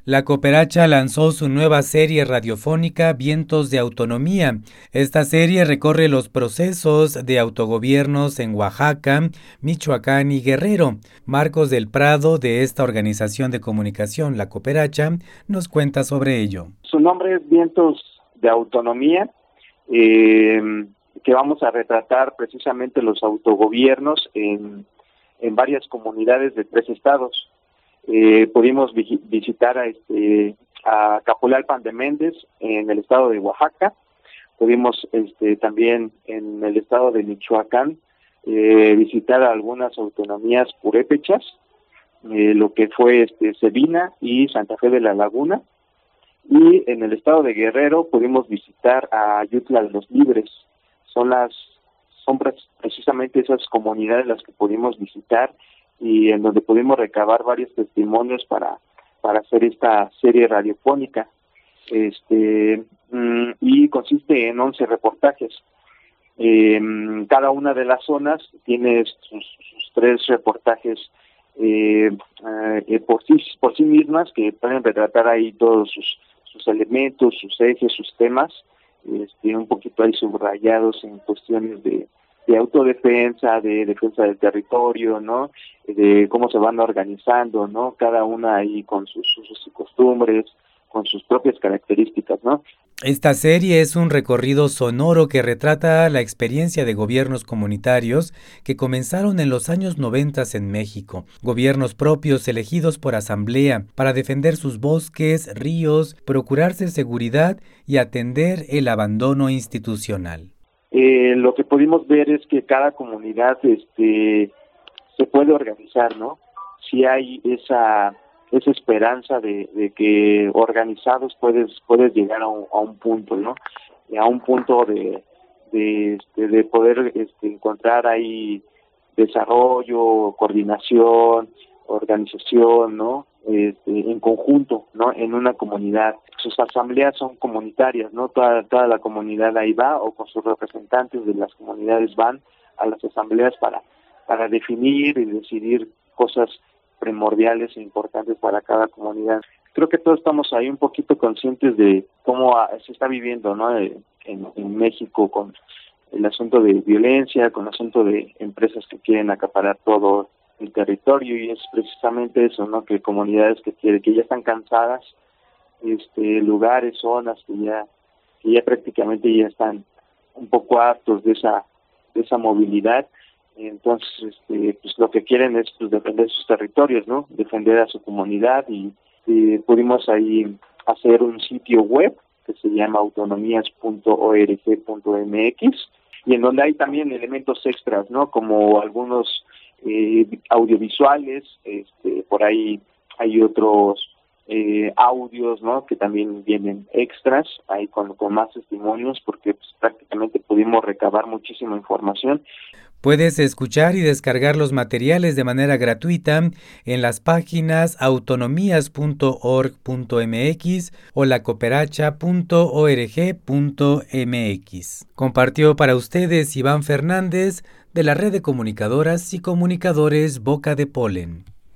La Cooperacha lanzó su nueva serie radiofónica Vientos de Autonomía. Esta serie recorre los procesos de autogobiernos en Oaxaca, Michoacán y Guerrero. Marcos del Prado, de esta organización de comunicación, La Cooperacha, nos cuenta sobre ello. Su nombre es Vientos de Autonomía, que vamos a retratar precisamente los autogobiernos en varias comunidades de 3 estados. Pudimos visitar a Capolalpan de Méndez en el estado de Oaxaca. Pudimos también en el estado de Michoacán visitar a algunas autonomías purépechas, lo que fue Sebina y Santa Fe de la Laguna. Y en el estado de Guerrero pudimos visitar a Ayutla de los Libres. Son precisamente esas comunidades las que pudimos visitar y en donde pudimos recabar varios testimonios para hacer esta serie radiofónica. Y consiste en 11 reportajes. Cada una de las zonas tiene sus 3 reportajes por sí mismas, que pueden retratar ahí todos sus elementos, sus ejes, sus temas, un poquito ahí subrayados en cuestiones de autodefensa, de defensa del territorio, ¿no? De cómo se van organizando, ¿no? Cada una ahí con sus usos y costumbres, con sus propias características, ¿no? Esta serie es un recorrido sonoro que retrata la experiencia de gobiernos comunitarios que comenzaron en los años 90 en México, gobiernos propios elegidos por asamblea para defender sus bosques, ríos, procurarse seguridad y atender el abandono institucional. Lo que pudimos ver es que cada comunidad se puede organizar, ¿no? Si hay esa esperanza de que organizados puedes llegar a un punto, ¿no? A un punto de poder encontrar ahí desarrollo, coordinación, organización, ¿no? En conjunto, ¿no? En una comunidad. Sus asambleas son comunitarias, ¿no? Toda la comunidad ahí va, o con sus representantes de las comunidades van a las asambleas para definir y decidir cosas primordiales e importantes para cada comunidad. Creo que todos estamos ahí un poquito conscientes de cómo se está viviendo, ¿no? En México, con el asunto de violencia, con el asunto de empresas que quieren acaparar todo el territorio, y es precisamente eso, ¿no? Que comunidades que ya están cansadas, lugares, zonas que ya prácticamente ya están un poco hartos de esa movilidad. Entonces, pues lo que quieren es defender sus territorios, ¿no? Defender a su comunidad, y pudimos ahí hacer un sitio web que se llama autonomías.org.mx, y en donde hay también elementos extras, ¿no? Como algunos audiovisuales, por ahí hay otros audios, ¿no? Que también vienen extras ahí con más testimonios, porque pues, prácticamente pudimos recabar muchísima información. Puedes escuchar y descargar los materiales de manera gratuita en las páginas autonomías.org.mx o lacooperacha.org.mx. Compartió para ustedes Iván Fernández, de la Red de Comunicadoras y Comunicadores Boca de Polen.